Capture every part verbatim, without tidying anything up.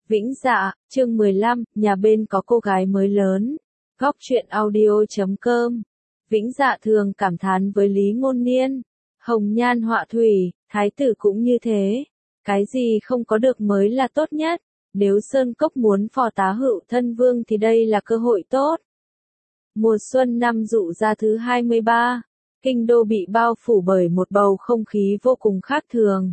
Vĩnh Dạ, chương mười lăm, nhà bên có cô gái mới lớn. Góc truyện audio chấm com. Vĩnh Dạ thường cảm thán với Lý Ngôn Niên. Hồng nhan họa thủy, thái tử cũng như thế. Cái gì không có được mới là tốt nhất. Nếu Sơn Cốc muốn phò tá hữu thân vương thì đây là cơ hội tốt. Mùa xuân năm Dụ Gia thứ hai mươi ba. Kinh đô bị bao phủ bởi một bầu không khí vô cùng khác thường.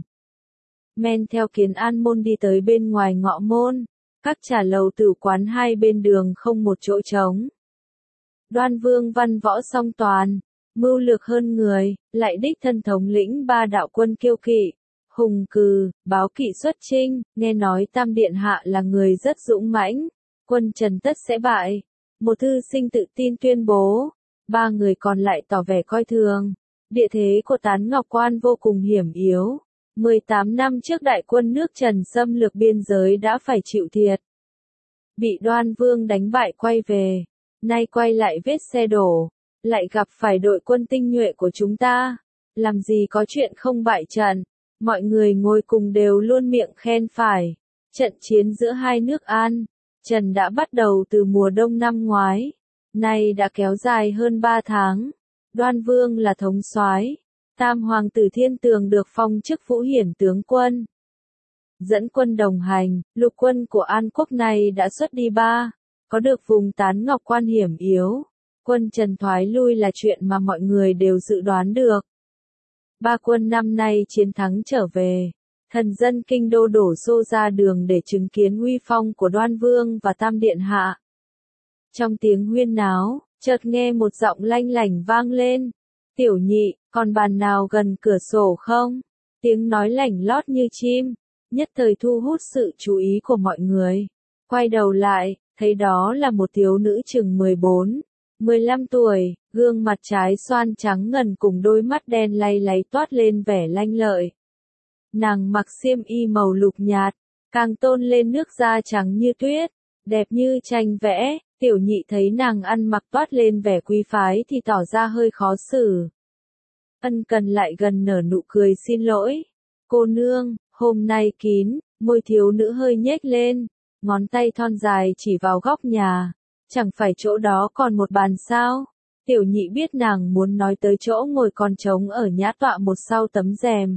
Men theo Kiến An môn đi tới bên ngoài ngọ môn, các trà lầu tử quán hai bên đường không một chỗ trống. Đoan Vương văn võ song toàn, mưu lược hơn người, lại đích thân thống lĩnh ba đạo quân kiêu kỵ, hùng cừ, báo kỵ xuất chinh, nghe nói Tam Điện Hạ là người rất dũng mãnh, quân Trần tất sẽ bại. Một thư sinh tự tin tuyên bố, ba người còn lại tỏ vẻ coi thường. Địa thế của Tán Ngọc Quan vô cùng hiểm yếu. mười tám năm trước đại quân nước Trần xâm lược biên giới đã phải chịu thiệt. Bị Đoan Vương đánh bại quay về, nay quay lại vết xe đổ, lại gặp phải đội quân tinh nhuệ của chúng ta. Làm gì có chuyện không bại trận, mọi người ngồi cùng đều luôn miệng khen phải. Trận chiến giữa hai nước An, Trần đã bắt đầu từ mùa đông năm ngoái, nay đã kéo dài hơn ba tháng. Đoan Vương là thống soái, Tam Hoàng tử Thiên Tường được phong chức Vũ Hiển tướng quân. Dẫn quân đồng hành, lục quân của An quốc này đã xuất đi ba, có được vùng Tán Ngọc Quan hiểm yếu. Quân Trần thoái lui là chuyện mà mọi người đều dự đoán được. Ba quân năm nay chiến thắng trở về, thần dân kinh đô đổ xô ra đường để chứng kiến uy phong của Đoan Vương và Tam Điện Hạ. Trong tiếng huyên náo, chợt nghe một giọng lanh lảnh vang lên. Tiểu Nhị, còn bàn nào gần cửa sổ không? Tiếng nói lảnh lót như chim, nhất thời thu hút sự chú ý của mọi người. Quay đầu lại, thấy đó là một thiếu nữ chừng mười bốn, mười lăm tuổi, gương mặt trái xoan trắng ngần cùng đôi mắt đen lay láy toát lên vẻ lanh lợi. Nàng mặc xiêm y màu lục nhạt, càng tôn lên nước da trắng như tuyết, đẹp như tranh vẽ. Tiểu Nhị thấy nàng ăn mặc toát lên vẻ quý phái thì tỏ ra hơi khó xử. Ân Cần lại gần nở nụ cười xin lỗi. Cô nương, hôm nay kín, môi thiếu nữ hơi nhếch lên, ngón tay thon dài chỉ vào góc nhà. Chẳng phải chỗ đó còn một bàn sao? Tiểu Nhị biết nàng muốn nói tới chỗ ngồi còn trống ở nhã tọa một sau tấm rèm.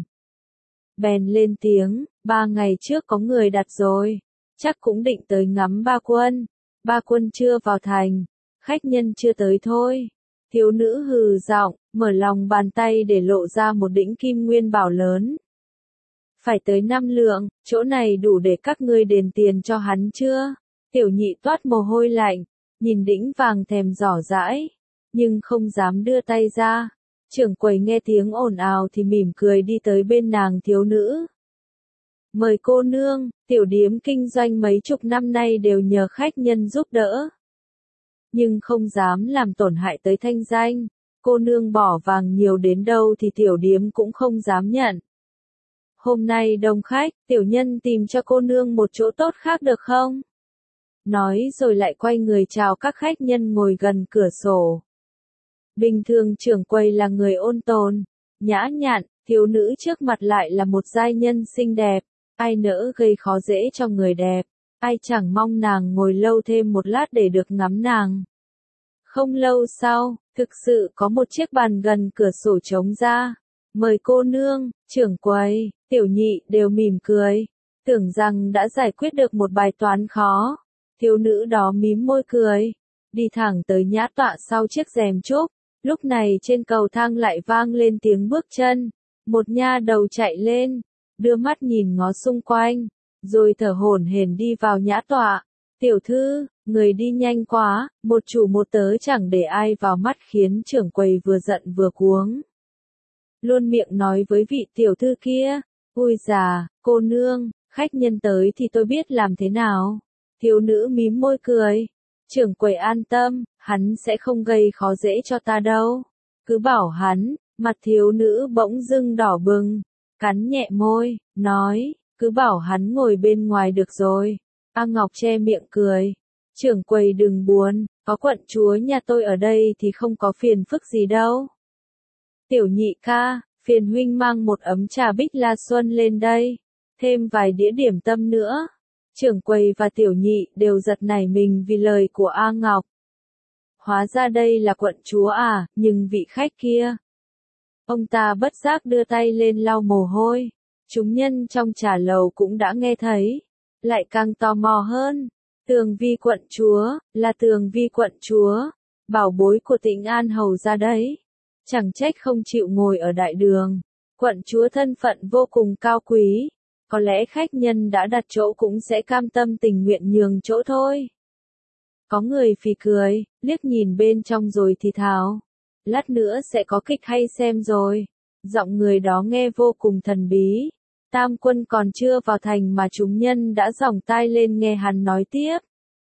Bèn lên tiếng, ba ngày trước có người đặt rồi, chắc cũng định tới ngắm ba quân. Ba quân chưa vào thành, khách nhân chưa tới thôi. Thiếu nữ hừ giọng, mở lòng bàn tay để lộ ra một đĩnh kim nguyên bảo lớn. Phải tới năm lượng, chỗ này đủ để các ngươi đền tiền cho hắn chưa? Tiểu Nhị toát mồ hôi lạnh, nhìn đĩnh vàng thèm giỏ dãi, nhưng không dám đưa tay ra. Trưởng quầy nghe tiếng ồn ào thì mỉm cười đi tới bên nàng thiếu nữ. Mời cô nương, tiểu điếm kinh doanh mấy chục năm nay đều nhờ khách nhân giúp đỡ. Nhưng không dám làm tổn hại tới thanh danh, cô nương bỏ vàng nhiều đến đâu thì tiểu điếm cũng không dám nhận. Hôm nay đông khách, tiểu nhân tìm cho cô nương một chỗ tốt khác được không? Nói rồi lại quay người chào các khách nhân ngồi gần cửa sổ. Bình thường trưởng quầy là người ôn tồn, nhã nhặn, thiếu nữ trước mặt lại là một giai nhân xinh đẹp. Ai nỡ gây khó dễ cho người đẹp, ai chẳng mong nàng ngồi lâu thêm một lát để được ngắm nàng. Không lâu sau, thực sự có một chiếc bàn gần cửa sổ trống ra. Mời cô nương, trưởng quầy, Tiểu Nhị đều mỉm cười, tưởng rằng đã giải quyết được một bài toán khó. Thiếu nữ đó mím môi cười, đi thẳng tới nhã tọa sau chiếc rèm trúc. Lúc này trên cầu thang lại vang lên tiếng bước chân, một nha đầu chạy lên, đưa mắt nhìn ngó xung quanh, rồi thở hổn hển đi vào nhã tọa. Tiểu thư, người đi nhanh quá, một chủ một tớ chẳng để ai vào mắt khiến trưởng quầy vừa giận vừa cuống. Luôn miệng nói với vị tiểu thư kia, ui già, cô nương, khách nhân tới thì tôi biết làm thế nào. Thiếu nữ mím môi cười, trưởng quầy an tâm, hắn sẽ không gây khó dễ cho ta đâu. Cứ bảo hắn, mặt thiếu nữ bỗng dưng đỏ bừng. Cắn nhẹ môi, nói, cứ bảo hắn ngồi bên ngoài được rồi. A Ngọc che miệng cười. Trưởng quầy đừng buồn, có quận chúa nhà tôi ở đây thì không có phiền phức gì đâu. Tiểu Nhị ca, phiền huynh mang một ấm trà bích la xuân lên đây. Thêm vài đĩa điểm tâm nữa. Trưởng quầy và tiểu nhị đều giật nảy mình vì lời của A Ngọc. Hóa ra đây là quận chúa à, nhưng vị khách kia. Ông ta bất giác đưa tay lên lau mồ hôi. Chúng nhân trong trà lầu cũng đã nghe thấy, lại càng tò mò hơn. Tường Vi quận chúa, là Tường Vi quận chúa, bảo bối của Tĩnh An hầu ra đấy. Chẳng trách không chịu ngồi ở đại đường. Quận chúa thân phận vô cùng cao quý, có lẽ khách nhân đã đặt chỗ cũng sẽ cam tâm tình nguyện nhường chỗ thôi. Có người phì cười, liếc nhìn bên trong rồi thì thào. Lát nữa sẽ có kịch hay xem rồi. Giọng người đó nghe vô cùng thần bí. Tam quân còn chưa vào thành mà chúng nhân đã giòng tai lên nghe hắn nói tiếp.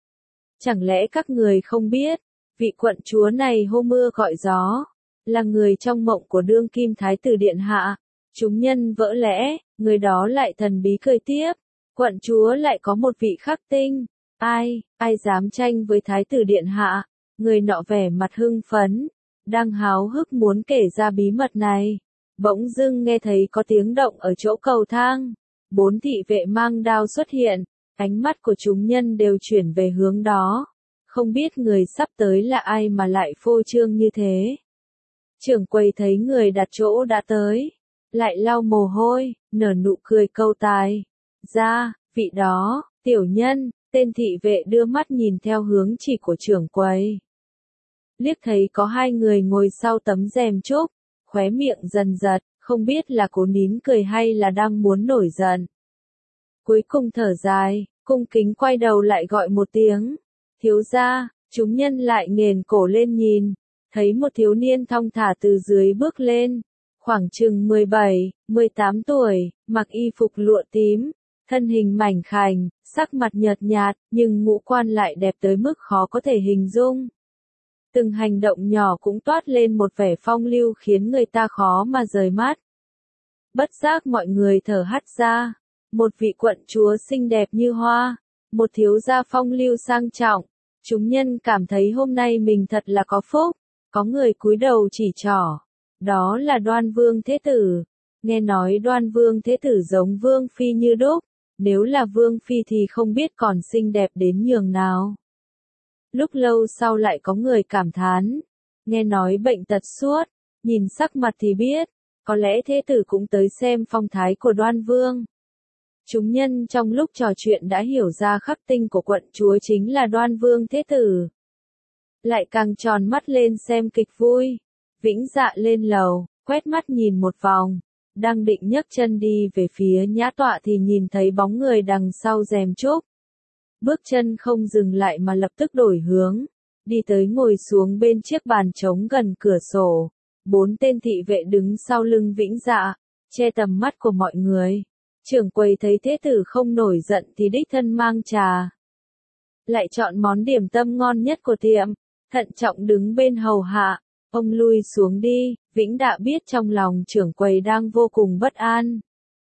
Chẳng lẽ các người không biết, vị quận chúa này hô mưa gọi gió, là người trong mộng của đương kim thái tử điện hạ. Chúng nhân vỡ lẽ, người đó lại thần bí cười tiếp. Quận chúa lại có một vị khắc tinh. Ai, ai dám tranh với thái tử điện hạ? Người nọ vẻ mặt hưng phấn, đang háo hức muốn kể ra bí mật này. Bỗng dưng nghe thấy có tiếng động ở chỗ cầu thang. Bốn thị vệ mang đao xuất hiện, ánh mắt của chúng nhân đều chuyển về hướng đó. Không biết người sắp tới là ai mà lại phô trương như thế. Trưởng quầy thấy người đặt chỗ đã tới, lại lau mồ hôi, nở nụ cười câu tài. Ra, vị đó, tiểu nhân, tên thị vệ đưa mắt nhìn theo hướng chỉ của trưởng quầy. Liếc thấy có hai người ngồi sau tấm rèm trúc, khóe miệng dần giật, không biết là cố nín cười hay là đang muốn nổi giận. Cuối cùng thở dài, cung kính quay đầu lại gọi một tiếng. Thiếu gia, chúng nhân lại nghền cổ lên nhìn, thấy một thiếu niên thong thả từ dưới bước lên. Khoảng chừng mười bảy, mười tám tuổi, mặc y phục lụa tím, thân hình mảnh khảnh, sắc mặt nhợt nhạt, nhưng ngũ quan lại đẹp tới mức khó có thể hình dung. Từng hành động nhỏ cũng toát lên một vẻ phong lưu khiến người ta khó mà rời mắt. Bất giác mọi người thở hắt ra, một vị quận chúa xinh đẹp như hoa, một thiếu gia phong lưu sang trọng, chúng nhân cảm thấy hôm nay mình thật là có phúc. Có người cúi đầu chỉ trỏ, đó là Đoan Vương Thế Tử. Nghe nói Đoan Vương Thế Tử giống Vương Phi như đúc, nếu là Vương Phi thì không biết còn xinh đẹp đến nhường nào. Lúc lâu sau lại có người cảm thán, nghe nói bệnh tật suốt, nhìn sắc mặt thì biết, có lẽ Thế Tử cũng tới xem phong thái của Đoan Vương. Chúng nhân trong lúc trò chuyện đã hiểu ra khắc tinh của quận chúa chính là Đoan Vương Thế Tử. Lại càng tròn mắt lên xem kịch vui. Vĩnh Dạ lên lầu, quét mắt nhìn một vòng, đang định nhấc chân đi về phía nhã tọa thì nhìn thấy bóng người đằng sau rèm trúc. Bước chân không dừng lại mà lập tức đổi hướng, đi tới ngồi xuống bên chiếc bàn trống gần cửa sổ. Bốn tên thị vệ đứng sau lưng Vĩnh Dạ, che tầm mắt của mọi người. Trưởng quầy thấy Thế Tử không nổi giận thì đích thân mang trà. Lại chọn món điểm tâm ngon nhất của tiệm, thận trọng đứng bên hầu hạ. Ông lui xuống đi, Vĩnh Dạ biết trong lòng trưởng quầy đang vô cùng bất an.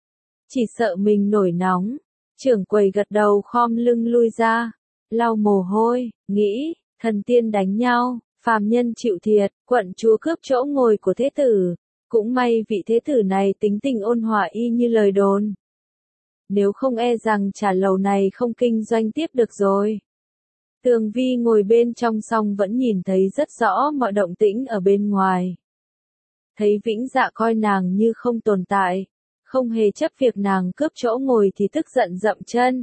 Chỉ sợ mình nổi nóng. Trưởng quầy gật đầu khom lưng lui ra, lau mồ hôi, nghĩ, thần tiên đánh nhau, phàm nhân chịu thiệt, quận chúa cướp chỗ ngồi của Thế Tử. Cũng may vị Thế Tử này tính tình ôn hòa y như lời đồn. Nếu không e rằng trà lầu này không kinh doanh tiếp được rồi. Tường Vi ngồi bên trong song vẫn nhìn thấy rất rõ mọi động tĩnh ở bên ngoài. Thấy Vĩnh Dạ coi nàng như không tồn tại, không hề chấp việc nàng cướp chỗ ngồi thì tức giận dậm chân.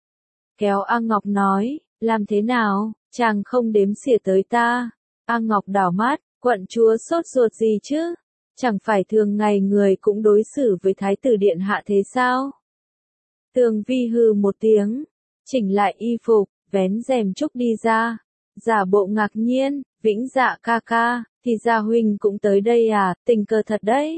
Kéo A Ngọc nói, làm thế nào, chàng không đếm xỉa tới ta. A Ngọc đảo mắt, quận chúa sốt ruột gì chứ? Chẳng phải thường ngày người cũng đối xử với thái tử điện hạ thế sao? Tường Vi hừ một tiếng, chỉnh lại y phục, vén rèm trúc đi ra, giả bộ ngạc nhiên, Vĩnh Dạ ca ca, thì ra huynh cũng tới đây à, tình cờ thật đấy.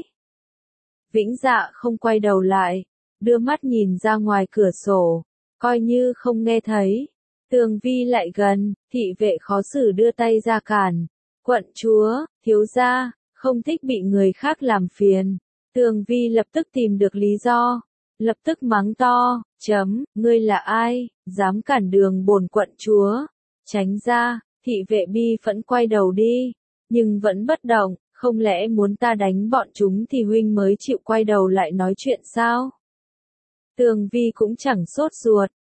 Vĩnh Dạ không quay đầu lại, đưa mắt nhìn ra ngoài cửa sổ, coi như không nghe thấy. Tường Vi lại gần, thị vệ khó xử đưa tay ra cản. Quận chúa, thiếu gia, không thích bị người khác làm phiền. Tường Vi lập tức tìm được lý do, lập tức mắng to, chấm, ngươi là ai, dám cản đường bổn quận chúa, tránh ra. Thị vệ bi phẫn quay đầu đi, nhưng vẫn bất động, không lẽ muốn ta đánh bọn chúng thì huynh mới chịu quay đầu lại nói chuyện sao? Tường Vi cũng chẳng sốt ruột,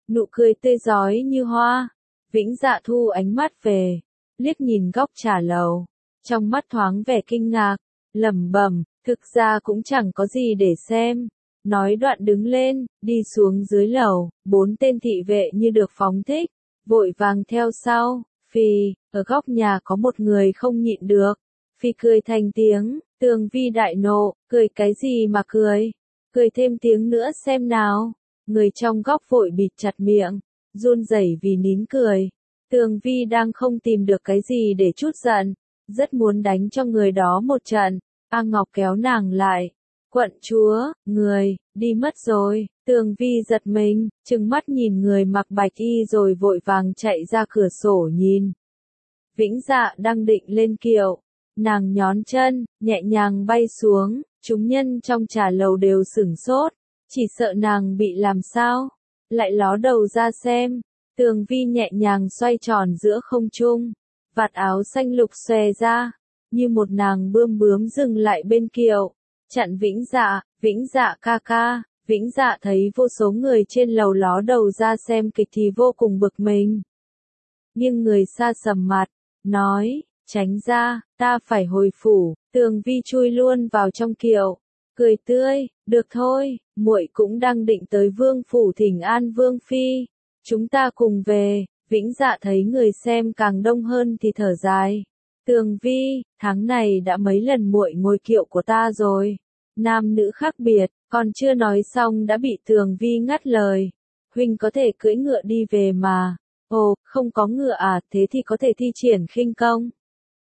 nụ cười tươi rói như hoa. Vĩnh Dạ thu ánh mắt về, liếc nhìn góc trà lầu, trong mắt thoáng vẻ kinh ngạc, lẩm bẩm, thực ra cũng chẳng có gì để xem. Nói đoạn đứng lên, đi xuống dưới lầu, bốn tên thị vệ như được phóng thích, vội vàng theo sau. Phì, ở góc nhà có một người không nhịn được. Phì cười thành tiếng, Tường Vi đại nộ, cười cái gì mà cười? Cười thêm tiếng nữa xem nào. Người trong góc vội bịt chặt miệng, run rẩy vì nín cười. Tường Vi đang không tìm được cái gì để trút giận, rất muốn đánh cho người đó một trận. A Ngọc kéo nàng lại. Quận chúa, người, đi mất rồi. Tường Vi giật mình, trừng mắt nhìn người mặc bạch y rồi vội vàng chạy ra cửa sổ nhìn. Vĩnh Dạ đang định lên kiệu. Nàng nhón chân, nhẹ nhàng bay xuống, chúng nhân trong trà lầu đều sửng sốt, chỉ sợ nàng bị làm sao. Lại ló đầu ra xem, Tường Vi nhẹ nhàng xoay tròn giữa không trung, vạt áo xanh lục xòe ra, như một nàng bươm bướm dừng lại bên kiệu, chặn Vĩnh Dạ. Vĩnh Dạ ca ca. Vĩnh Dạ thấy vô số người trên lầu ló đầu ra xem kịch thì vô cùng bực mình. Nhưng người xa sầm mặt, nói, tránh ra, ta phải hồi phủ. Tường Vi chui luôn vào trong kiệu, cười tươi, được thôi, muội cũng đang định tới vương phủ thỉnh an vương phi, chúng ta cùng về. Vĩnh Dạ thấy người xem càng đông hơn thì thở dài. Tường Vi, tháng này đã mấy lần muội ngồi kiệu của ta rồi, nam nữ khác biệt. Còn chưa nói xong đã bị Tường Vi ngắt lời. Huynh có thể cưỡi ngựa đi về mà. Ồ, không có ngựa à, thế thì có thể thi triển khinh công.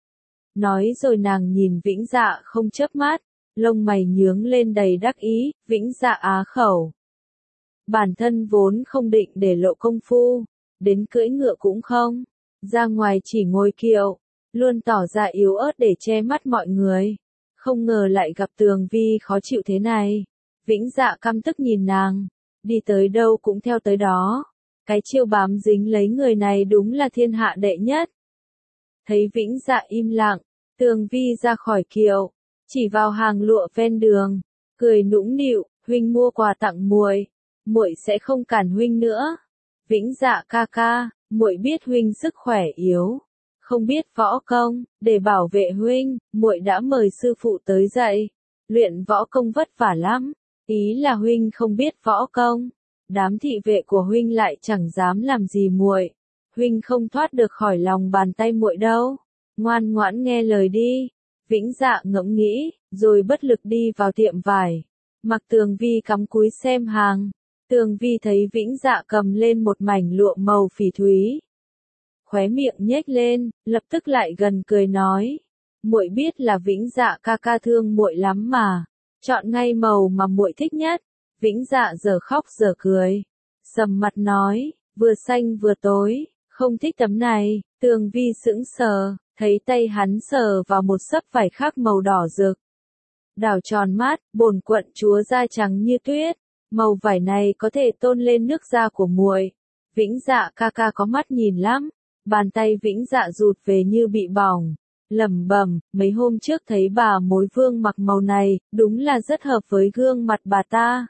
Nói rồi nàng nhìn Vĩnh Dạ không chớp mắt, lông mày nhướng lên đầy đắc ý. Vĩnh Dạ á khẩu. Bản thân vốn không định để lộ công phu, đến cưỡi ngựa cũng không, ra ngoài chỉ ngồi kiệu, luôn tỏ ra yếu ớt để che mắt mọi người. Không ngờ lại gặp Tường Vi khó chịu thế này. Vĩnh Dạ căm tức nhìn nàng, đi tới đâu cũng theo tới đó. Cái chiêu bám dính lấy người này đúng là thiên hạ đệ nhất. Thấy Vĩnh Dạ im lặng, Tường Vi ra khỏi kiệu, chỉ vào hàng lụa ven đường, cười nũng nịu, huynh mua quà tặng muội, muội sẽ không cản huynh nữa. Vĩnh Dạ ca ca, muội biết huynh sức khỏe yếu, không biết võ công, để bảo vệ huynh, muội đã mời sư phụ tới dạy. Luyện võ công vất vả lắm. Ý là huynh không biết võ công, đám thị vệ của huynh lại chẳng dám làm gì muội, huynh không thoát được khỏi lòng bàn tay muội đâu. Ngoan ngoãn nghe lời đi. Vĩnh Dạ ngẫm nghĩ, rồi bất lực đi vào tiệm vải. Mặc Tường Vi cắm cúi xem hàng. Tường Vi thấy Vĩnh Dạ cầm lên một mảnh lụa màu phỉ thúy, khóe miệng nhếch lên, lập tức lại gần cười nói, muội biết là Vĩnh Dạ ca ca thương muội lắm mà. Chọn ngay màu mà muội thích nhất. Vĩnh Dạ giờ khóc giờ cười, sầm mặt nói, vừa xanh vừa tối, không thích tấm này. Tường Vi sững sờ, thấy tay hắn sờ vào một xấp vải khác màu đỏ rực. Đảo tròn mắt, bổn quận chúa da trắng như tuyết, màu vải này có thể tôn lên nước da của muội. Vĩnh Dạ ca ca có mắt nhìn lắm. Bàn tay Vĩnh Dạ rụt về như bị bỏng. Lẩm bẩm, mấy hôm trước thấy bà mối vương mặc màu này, đúng là rất hợp với gương mặt bà ta.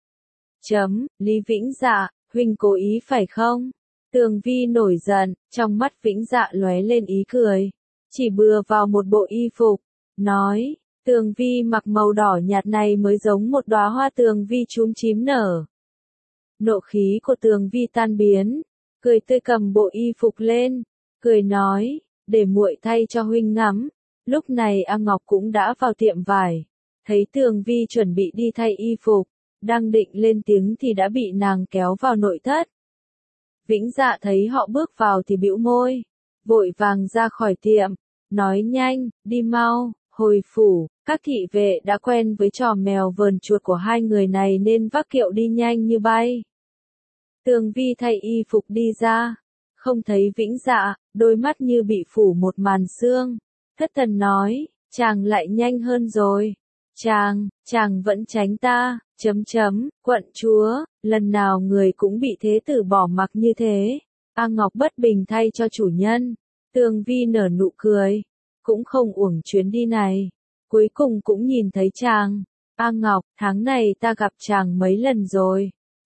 Chấm, Lý Vĩnh Dạ, huynh cố ý phải không? Tường Vi nổi giận, trong mắt Vĩnh Dạ lóe lên ý cười, chỉ bừa vào một bộ y phục, nói, Tường Vi mặc màu đỏ nhạt này mới giống một đóa hoa Tường Vi chúm chím nở. Nộ khí của Tường Vi tan biến, cười tươi cầm bộ y phục lên, cười nói, để muội thay cho huynh ngắm. Lúc này A Ngọc cũng đã vào tiệm vải, thấy Tường Vi chuẩn bị đi thay y phục, đang định lên tiếng thì đã bị nàng kéo vào nội thất. Vĩnh Dạ thấy họ bước vào thì bĩu môi, vội vàng ra khỏi tiệm, nói nhanh, đi mau, hồi phủ. Các thị vệ đã quen với trò mèo vờn chuột của hai người này nên vác kiệu đi nhanh như bay. Tường Vi thay y phục đi ra, không thấy Vĩnh Dạ, đôi mắt như bị phủ một màn sương. Thất thần nói, chàng lại nhanh hơn rồi. Chàng, chàng vẫn tránh ta, chấm chấm, quận chúa, lần nào người cũng bị thế tử bỏ mặc như thế. A Ngọc bất bình thay cho chủ nhân. Tường Vi nở nụ cười, cũng không uổng chuyến đi này. Cuối cùng cũng nhìn thấy chàng. A Ngọc, tháng này ta gặp chàng mấy lần rồi.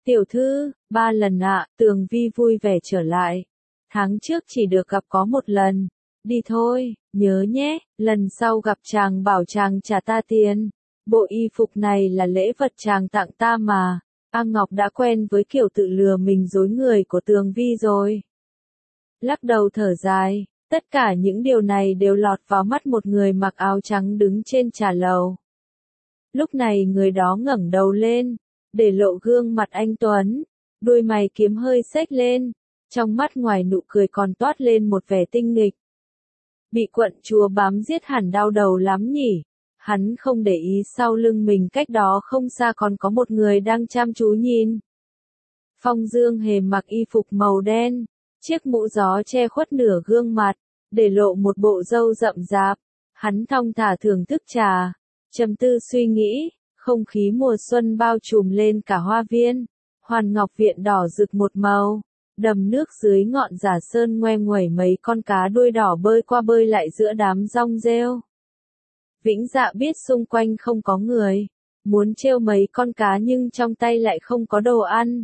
Tiểu thư, ba lần ạ, Tường Vi vui vẻ trở lại. Tháng trước chỉ được gặp có một lần. Đi thôi, nhớ nhé, lần sau gặp chàng bảo chàng trả ta tiền. Bộ y phục này là lễ vật chàng tặng ta mà. A Ngọc đã quen với kiểu tự lừa mình dối người của Tường Vi rồi. Lắc đầu thở dài, tất cả những điều này đều lọt vào mắt một người mặc áo trắng đứng trên trà lầu. Lúc này người đó ngẩng đầu lên, để lộ gương mặt anh tuấn, đuôi mày kiếm hơi xếch lên, trong mắt ngoài nụ cười còn toát lên một vẻ tinh nghịch. Bị quận chúa bám giết hẳn đau đầu lắm nhỉ, hắn không để ý sau lưng mình cách đó không xa còn có một người đang chăm chú nhìn. Phong Dương Hề mặc y phục màu đen, chiếc mũ gió che khuất nửa gương mặt, để lộ một bộ râu rậm rạp, hắn thong thả thưởng thức trà, trầm tư suy nghĩ. Không khí mùa xuân bao trùm lên cả hoa viên, Hoàn Ngọc Viện đỏ rực một màu, đầm nước dưới ngọn giả sơn ngoe nguẩy mấy con cá đuôi đỏ bơi qua bơi lại giữa đám rong rêu. Vĩnh Dạ biết xung quanh không có người, muốn trêu mấy con cá nhưng trong tay lại không có đồ ăn.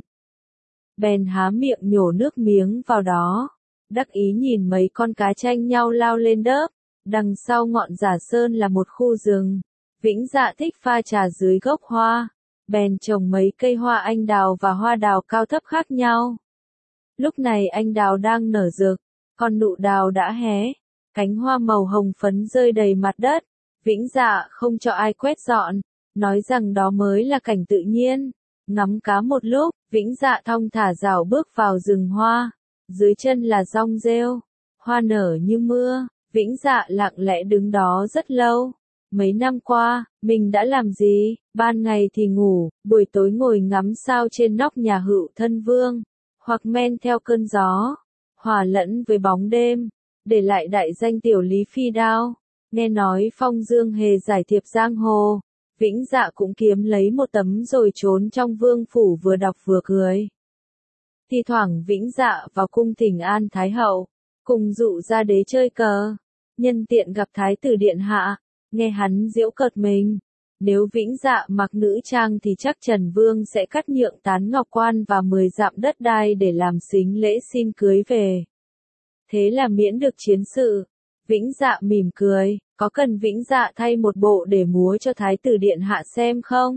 Bèn há miệng nhổ nước miếng vào đó, đắc ý nhìn mấy con cá tranh nhau lao lên đớp, đằng sau ngọn giả sơn là một khu rừng. Vĩnh Dạ thích pha trà dưới gốc hoa, bèn trồng mấy cây hoa anh đào và hoa đào cao thấp khác nhau. Lúc này anh đào đang nở rực, còn nụ đào đã hé, cánh hoa màu hồng phấn rơi đầy mặt đất. Vĩnh Dạ không cho ai quét dọn, nói rằng đó mới là cảnh tự nhiên. Ngắm cá một lúc, Vĩnh Dạ thong thả rảo bước vào rừng hoa, dưới chân là rong rêu, hoa nở như mưa. Vĩnh Dạ lặng lẽ đứng đó rất lâu. Mấy năm qua, mình đã làm gì? Ban ngày thì ngủ, buổi tối ngồi ngắm sao trên nóc nhà Hựu Thân Vương, hoặc men theo cơn gió, hòa lẫn với bóng đêm, để lại đại danh tiểu Lý Phi Đao. Nghe nói Phong Dương Hề giải thiệp giang hồ, Vĩnh Dạ cũng kiếm lấy một tấm rồi trốn trong vương phủ vừa đọc vừa cười. Thi thoảng Vĩnh Dạ vào cung thỉnh an Thái Hậu, cùng dụ ra đế chơi cờ, nhân tiện gặp Thái tử Điện Hạ. Nghe hắn giễu cợt mình, nếu Vĩnh Dạ mặc nữ trang thì chắc Trần Vương sẽ cắt nhượng Tán Ngọc Quan và mười dặm đất đai để làm sính lễ xin cưới về. Thế là miễn được chiến sự. Vĩnh Dạ mỉm cười, có cần Vĩnh Dạ thay một bộ để múa cho Thái tử Điện Hạ xem không?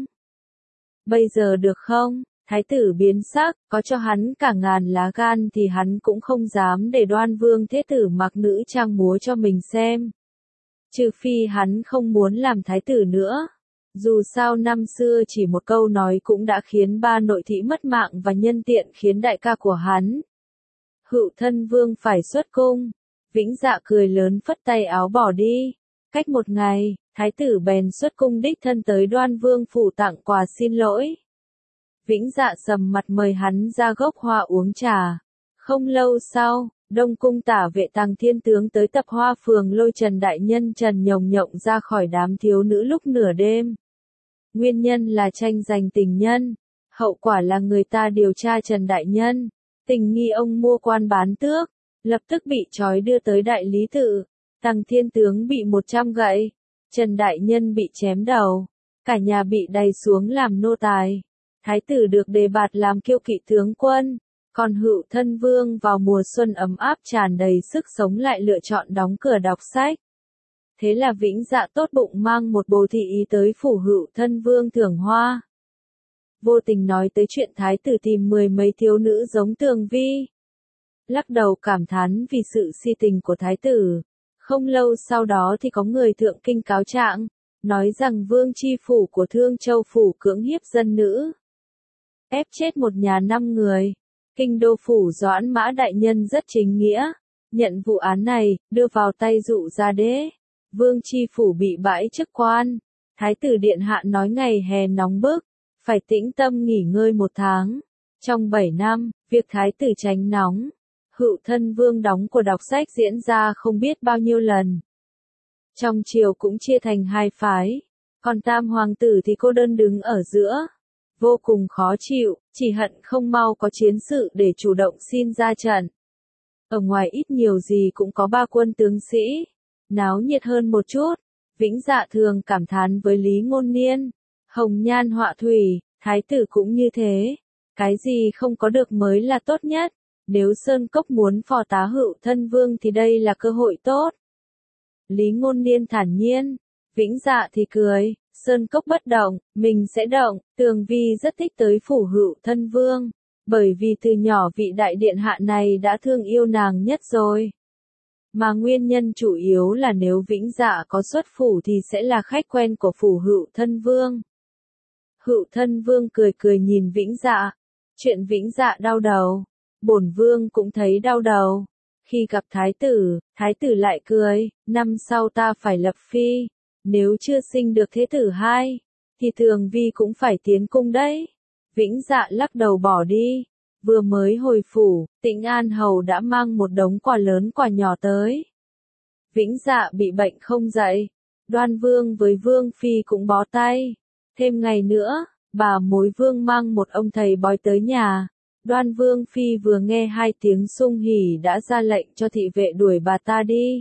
Bây giờ được không? Thái tử biến sắc, có cho hắn cả ngàn lá gan thì hắn cũng không dám để Đoan Vương Thế tử mặc nữ trang múa cho mình xem. Trừ phi hắn không muốn làm thái tử nữa. Dù sao năm xưa chỉ một câu nói cũng đã khiến ba nội thị mất mạng và nhân tiện khiến đại ca của hắn, Hựu Thân Vương phải xuất cung. Vĩnh Dạ cười lớn phất tay áo bỏ đi. Cách một ngày, thái tử bèn xuất cung đích thân tới Đoan Vương phủ tặng quà xin lỗi. Vĩnh Dạ sầm mặt mời hắn ra gốc hoa uống trà. Không lâu sau, Đông cung tả vệ Tàng Thiên tướng tới tập hoa phường lôi Trần Đại Nhân Trần Nhồng Nhộng ra khỏi đám thiếu nữ lúc nửa đêm. Nguyên nhân là tranh giành tình nhân, hậu quả là người ta điều tra Trần Đại Nhân, tình nghi ông mua quan bán tước, lập tức bị trói đưa tới Đại Lý Tự. Tàng Thiên tướng bị một trăm gậy, Trần Đại Nhân bị chém đầu, cả nhà bị đày xuống làm nô tài. Thái tử được đề bạt làm kiêu kỵ tướng quân. Còn Hựu Thân Vương vào mùa xuân ấm áp tràn đầy sức sống lại lựa chọn đóng cửa đọc sách. Thế là Vĩnh Dạ tốt bụng mang một bồ thị ý tới phủ Hựu Thân Vương thưởng hoa. Vô tình nói tới chuyện thái tử tìm mười mấy thiếu nữ giống Tường Vi. Lắc đầu cảm thán vì sự si tình của thái tử. Không lâu sau đó thì có người thượng kinh cáo trạng, nói rằng Vương Chi phủ của Thương Châu phủ cưỡng hiếp dân nữ, ép chết một nhà năm người. Kinh đô phủ Doãn Mã đại nhân rất chính nghĩa, nhận vụ án này, đưa vào tay dụ ra đế. Vương Chi phủ bị bãi chức quan. Thái tử Điện Hạ nói ngày hè nóng bức, phải tĩnh tâm nghỉ ngơi một tháng. Trong bảy năm, việc thái tử tránh nóng, Hựu Thân Vương đóng của đọc sách diễn ra không biết bao nhiêu lần. Trong triều cũng chia thành hai phái, còn Tam hoàng tử thì cô đơn đứng ở giữa. Vô cùng khó chịu, chỉ hận không mau có chiến sự để chủ động xin ra trận. Ở ngoài ít nhiều gì cũng có ba quân tướng sĩ, náo nhiệt hơn một chút. Vĩnh Dạ thường cảm thán với Lý Ngôn Niên, hồng nhan họa thủy, thái tử cũng như thế. Cái gì không có được mới là tốt nhất. Nếu Sơn Cốc muốn phò tá Hữu Thân Vương thì đây là cơ hội tốt. Lý Ngôn Niên thản nhiên. Vĩnh Dạ thì cười. Sơn Cốc bất động, mình sẽ động. Tường Vi rất thích tới phủ Hữu Thân Vương. Bởi vì từ nhỏ vị đại điện hạ này đã thương yêu nàng nhất rồi. Mà nguyên nhân chủ yếu là nếu Vĩnh Dạ có xuất phủ thì sẽ là khách quen của phủ Hữu Thân Vương. Hữu Thân Vương cười cười nhìn Vĩnh Dạ. Chuyện Vĩnh Dạ đau đầu. Bổn vương cũng thấy đau đầu. Khi gặp thái tử, thái tử lại cười, năm sau ta phải lập phi. Nếu chưa sinh được thế tử hai, thì Thường Vi cũng phải tiến cung đấy. Vĩnh Dạ lắc đầu bỏ đi. Vừa mới hồi phủ, Tĩnh An Hầu đã mang một đống quà lớn quà nhỏ tới. Vĩnh Dạ bị bệnh không dậy. Đoan Vương với Vương Phi cũng bó tay. Thêm ngày nữa, bà mối Vương mang một ông thầy bói tới nhà. Đoan Vương Phi vừa nghe hai tiếng sung hỉ đã ra lệnh cho thị vệ đuổi bà ta đi.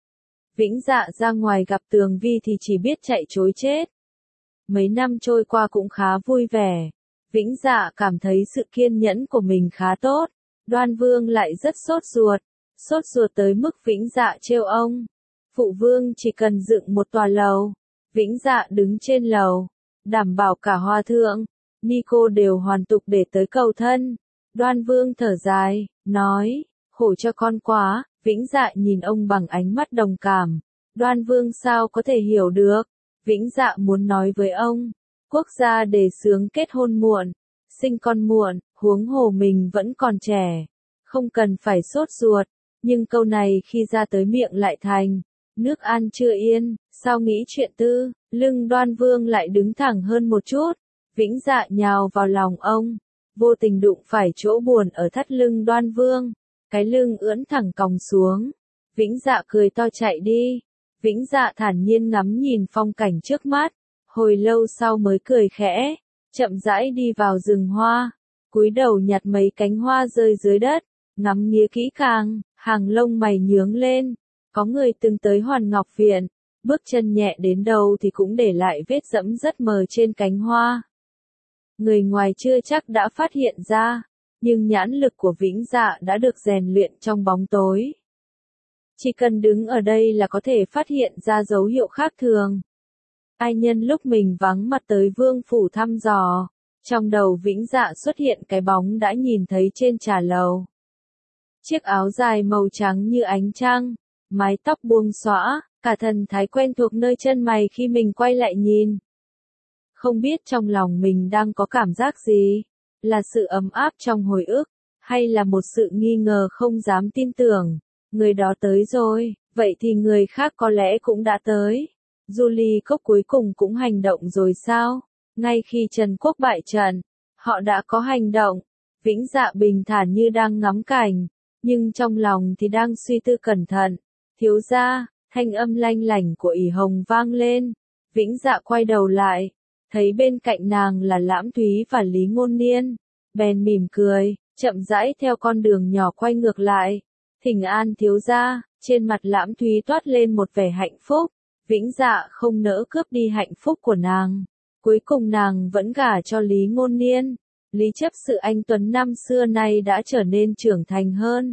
Vĩnh Dạ ra ngoài gặp Tường Vi thì chỉ biết chạy trối chết. Mấy năm trôi qua cũng khá vui vẻ. Vĩnh Dạ cảm thấy sự kiên nhẫn của mình khá tốt. Đoan Vương lại rất sốt ruột. Sốt ruột tới mức Vĩnh Dạ trêu ông. Phụ vương chỉ cần dựng một tòa lầu. Vĩnh Dạ đứng trên lầu. Đảm bảo cả hòa thượng, ni cô đều hoàn tục để tới cầu thân. Đoan Vương thở dài, nói, khổ cho con quá. Vĩnh Dạ nhìn ông bằng ánh mắt đồng cảm. Đoan Vương sao có thể hiểu được. Vĩnh Dạ muốn nói với ông, quốc gia đề xướng kết hôn muộn, sinh con muộn, huống hồ mình vẫn còn trẻ, không cần phải sốt ruột. Nhưng câu này khi ra tới miệng lại thành, nước An chưa yên, sao nghĩ chuyện tư. Lưng Đoan Vương lại đứng thẳng hơn một chút. Vĩnh Dạ nhào vào lòng ông, vô tình đụng phải chỗ buồn ở thắt lưng Đoan Vương. Cái lưng ưỡn thẳng còng xuống. Vĩnh Dạ cười to chạy đi. Vĩnh Dạ thản nhiên ngắm nhìn phong cảnh trước mắt. Hồi lâu sau mới cười khẽ. Chậm rãi đi vào rừng hoa. Cúi đầu nhặt mấy cánh hoa rơi dưới đất. Ngắm nghía kỹ càng, hàng lông mày nhướng lên. Có người từng tới Hoàn Ngọc Viện. Bước chân nhẹ đến đâu thì cũng để lại vết dẫm rất mờ trên cánh hoa. Người ngoài chưa chắc đã phát hiện ra. Nhưng nhãn lực của Vĩnh Dạ đã được rèn luyện trong bóng tối. Chỉ cần đứng ở đây là có thể phát hiện ra dấu hiệu khác thường. Ai nhân lúc mình vắng mặt tới vương phủ thăm dò. Trong đầu Vĩnh Dạ xuất hiện cái bóng đã nhìn thấy trên trà lầu. Chiếc áo dài màu trắng như ánh trăng, mái tóc buông xõa, cả thần thái quen thuộc nơi chân mày khi mình quay lại nhìn. Không biết trong lòng mình đang có cảm giác gì? Là sự ấm áp trong hồi ức, hay là một sự nghi ngờ không dám tin tưởng? Người đó tới rồi, vậy thì người khác có lẽ cũng đã tới. Julie Cốc cuối cùng cũng hành động rồi sao? Ngay khi Trần Quốc bại trận, họ đã có hành động. Vĩnh Dạ bình thản như đang ngắm cảnh, nhưng trong lòng thì đang suy tư cẩn thận. Thiếu gia, thanh âm lanh lảnh của ỷ hồng vang lên. Vĩnh Dạ quay đầu lại, thấy bên cạnh nàng là Lãm Thúy và Lý Ngôn Niên. Bèn mỉm cười, chậm rãi theo con đường nhỏ quay ngược lại. Thỉnh an thiếu gia. Trên mặt Lãm Thúy toát lên một vẻ hạnh phúc. Vĩnh Dạ không nỡ cướp đi hạnh phúc của nàng. Cuối cùng nàng vẫn gả cho Lý Ngôn Niên. Lý Chấp Sự anh tuấn năm xưa nay đã trở nên trưởng thành hơn,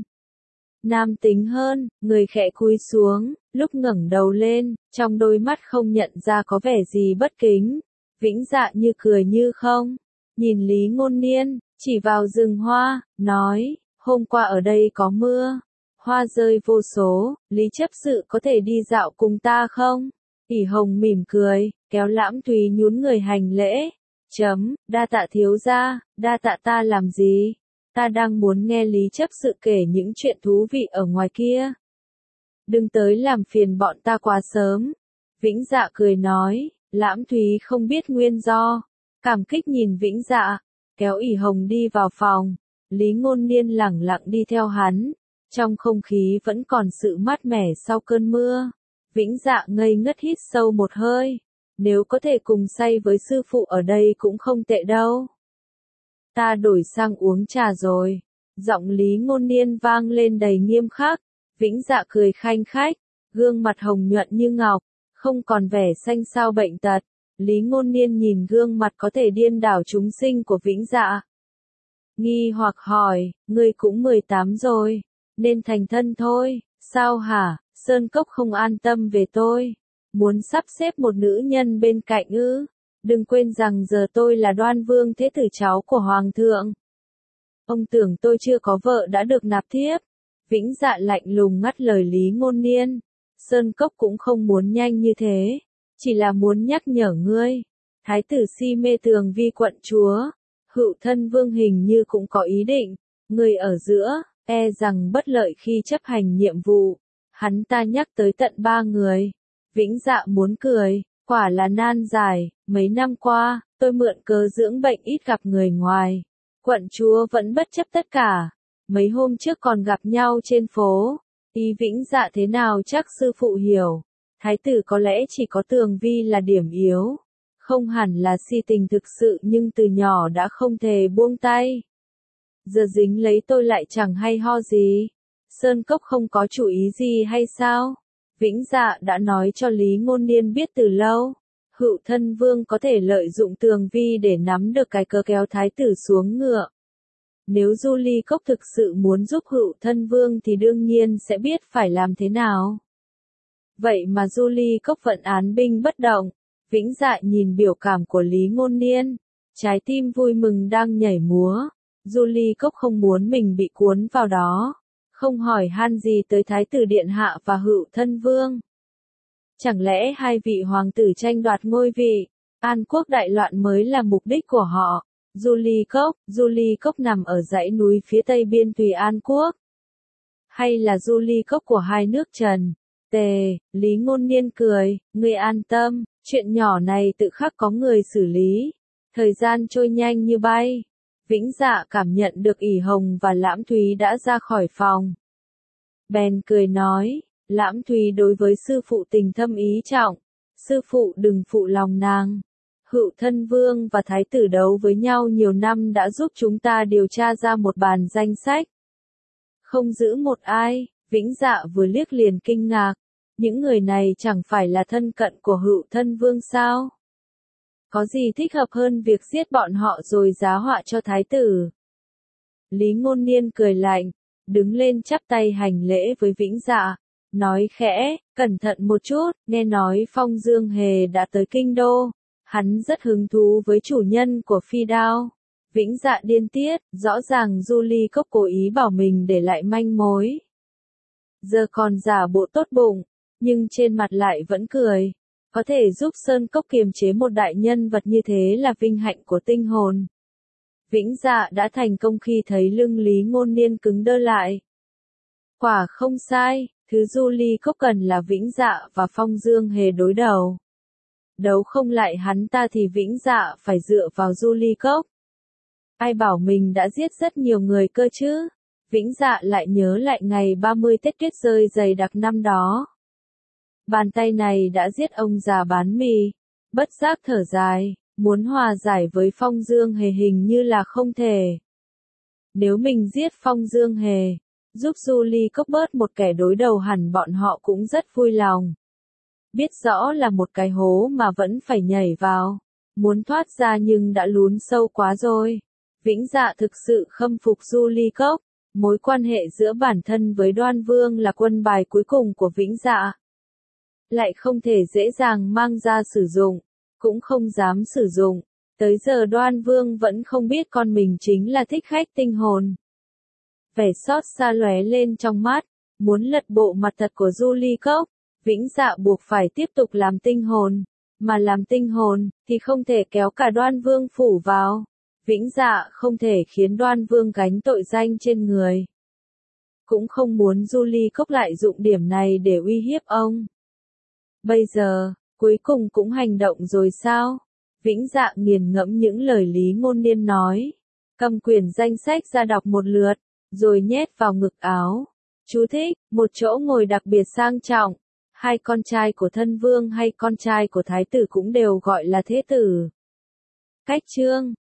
nam tính hơn. Người khẽ cúi xuống, lúc ngẩng đầu lên, trong đôi mắt không nhận ra có vẻ gì bất kính. Vĩnh Dạ như cười như không, nhìn Lý Ngôn Niên, chỉ vào rừng hoa, nói, hôm qua ở đây có mưa, hoa rơi vô số, Lý Chấp Sự có thể đi dạo cùng ta không? ỷ hồng mỉm cười, kéo Lãm Thúy nhún người hành lễ. Chấm, đa tạ thiếu gia. Đa tạ ta làm gì? Ta đang muốn nghe Lý Chấp Sự kể những chuyện thú vị ở ngoài kia. Đừng tới làm phiền bọn ta quá sớm. Vĩnh Dạ cười nói. Lãm Thúy không biết nguyên do, cảm kích nhìn Vĩnh Dạ, kéo ỷ hồng đi vào phòng. Lý Ngôn Niên lẳng lặng đi theo hắn. Trong không khí vẫn còn sự mát mẻ sau cơn mưa. Vĩnh Dạ ngây ngất hít sâu một hơi. Nếu có thể cùng say với sư phụ ở đây cũng không tệ đâu. Ta đổi sang uống trà rồi. Giọng Lý Ngôn Niên vang lên đầy nghiêm khắc. Vĩnh Dạ cười khanh khách, gương mặt hồng nhuận như ngọc, không còn vẻ xanh xao bệnh tật. Lý Ngôn Niên nhìn gương mặt có thể điên đảo chúng sinh của Vĩnh Dạ. nghi hoặc hỏi, ngươi cũng mười tám rồi, nên thành thân thôi, sao hả, Sơn Cốc không an tâm về tôi, muốn sắp xếp một nữ nhân bên cạnh ư, đừng quên rằng giờ tôi là Đoan Vương thế tử cháu của Hoàng thượng. Ông tưởng tôi chưa có vợ đã được nạp thiếp, Vĩnh Dạ lạnh lùng ngắt lời Lý Ngôn Niên, Sơn Cốc cũng không muốn nhanh như thế, chỉ là muốn nhắc nhở ngươi, thái tử si mê tường vi quận chúa, Hựu Thân Vương hình như cũng có ý định, người ở giữa, e rằng bất lợi khi chấp hành nhiệm vụ, hắn ta nhắc tới tận ba người, Vĩnh Dạ muốn cười, quả là nan giải, mấy năm qua, tôi mượn cớ dưỡng bệnh ít gặp người ngoài, quận chúa vẫn bất chấp tất cả, mấy hôm trước còn gặp nhau trên phố, ý Vĩnh Dạ thế nào chắc sư phụ hiểu, thái tử có lẽ chỉ có tường vi là điểm yếu. Không hẳn là si tình thực sự nhưng từ nhỏ đã không thể buông tay. Giờ dính lấy tôi lại chẳng hay ho gì. Sơn Cốc không có chủ ý gì hay sao? Vĩnh Dạ đã nói cho Lý Ngôn Niên biết từ lâu. Hựu Thân Vương có thể lợi dụng tường vi để nắm được cái cớ kéo thái tử xuống ngựa. Nếu Du Ly Cốc thực sự muốn giúp Hựu Thân Vương thì đương nhiên sẽ biết phải làm thế nào. Vậy mà Du Ly Cốc vẫn án binh bất động. Vĩnh Dạ nhìn biểu cảm của Lý Ngôn Niên, trái tim vui mừng đang nhảy múa, Du Ly Cốc không muốn mình bị cuốn vào đó, không hỏi han gì tới Thái tử Điện Hạ và Hựu Thân Vương. Chẳng lẽ hai vị hoàng tử tranh đoạt ngôi vị, An Quốc đại loạn mới là mục đích của họ, Du Ly Cốc, Du Ly Cốc nằm ở dãy núi phía tây biên Tùy An Quốc, hay là Du Ly Cốc của hai nước Trần, Tề, Lý Ngôn Niên cười, ngươi an tâm. Chuyện nhỏ này tự khắc có người xử lý. Thời gian trôi nhanh như bay. Vĩnh Dạ cảm nhận được ỷ hồng và Lãm Thúy đã ra khỏi phòng. Bèn cười nói, Lãm Thúy đối với sư phụ tình thâm ý trọng. Sư phụ đừng phụ lòng nàng. Hựu Thân Vương và Thái tử đấu với nhau nhiều năm đã giúp chúng ta điều tra ra một bản danh sách. Không giữ một ai, Vĩnh Dạ vừa liếc liền kinh ngạc. Những người này chẳng phải là thân cận của Hựu Thân Vương sao? Có gì thích hợp hơn việc giết bọn họ rồi giá họa cho thái tử? Lý Ngôn Niên cười lạnh, đứng lên chắp tay hành lễ với Vĩnh Dạ, nói khẽ, cẩn thận một chút, nghe nói Phong Dương Hề đã tới kinh đô, hắn rất hứng thú với chủ nhân của phi đao. Vĩnh Dạ điên tiết, rõ ràng Du Ly Cốc cố ý bảo mình để lại manh mối. Giờ còn giả bộ tốt bụng, nhưng trên mặt lại vẫn cười. Có thể giúp Sơn Cốc kiềm chế một đại nhân vật như thế là vinh hạnh của tinh hồn. Vĩnh Dạ đã thành công khi thấy lưng Lý Ngôn Niên cứng đơ lại. Quả không sai, thứ Du Ly Cốc cần là Vĩnh Dạ và Phong Dương Hề đối đầu. Đấu không lại hắn ta thì Vĩnh Dạ phải dựa vào Du Ly Cốc. Ai bảo mình đã giết rất nhiều người cơ chứ? Vĩnh Dạ lại nhớ lại ngày ba mươi Tết tuyết rơi dày đặc năm đó. Bàn tay này đã giết ông già bán mì, bất giác thở dài, muốn hòa giải với Phong Dương Hề hình như là không thể. Nếu mình giết Phong Dương Hề, giúp Du Ly Cốc bớt một kẻ đối đầu hẳn bọn họ cũng rất vui lòng. Biết rõ là một cái hố mà vẫn phải nhảy vào, muốn thoát ra nhưng đã lún sâu quá rồi. Vĩnh Dạ thực sự khâm phục Du Ly Cốc, mối quan hệ giữa bản thân với Đoan Vương là quân bài cuối cùng của Vĩnh Dạ. Lại không thể dễ dàng mang ra sử dụng, cũng không dám sử dụng, tới giờ Đoan Vương vẫn không biết con mình chính là thích khách tinh hồn. Vẻ xót xa lóe lên trong mắt, muốn lật bộ mặt thật của Du Ly Cốc, Vĩnh Dạ buộc phải tiếp tục làm tinh hồn, mà làm tinh hồn, thì không thể kéo cả Đoan Vương phủ vào. Vĩnh Dạ không thể khiến Đoan Vương gánh tội danh trên người. Cũng không muốn Du Ly Cốc lại dụng điểm này để uy hiếp ông. Bây giờ, cuối cùng cũng hành động rồi sao? Vĩnh Dạ nghiền ngẫm những lời Lý Ngôn Niên nói. Cầm quyển danh sách ra đọc một lượt, rồi nhét vào ngực áo. Chú thích, một chỗ ngồi đặc biệt sang trọng. Hai con trai của thân vương hay con trai của thái tử cũng đều gọi là thế tử. Cách chương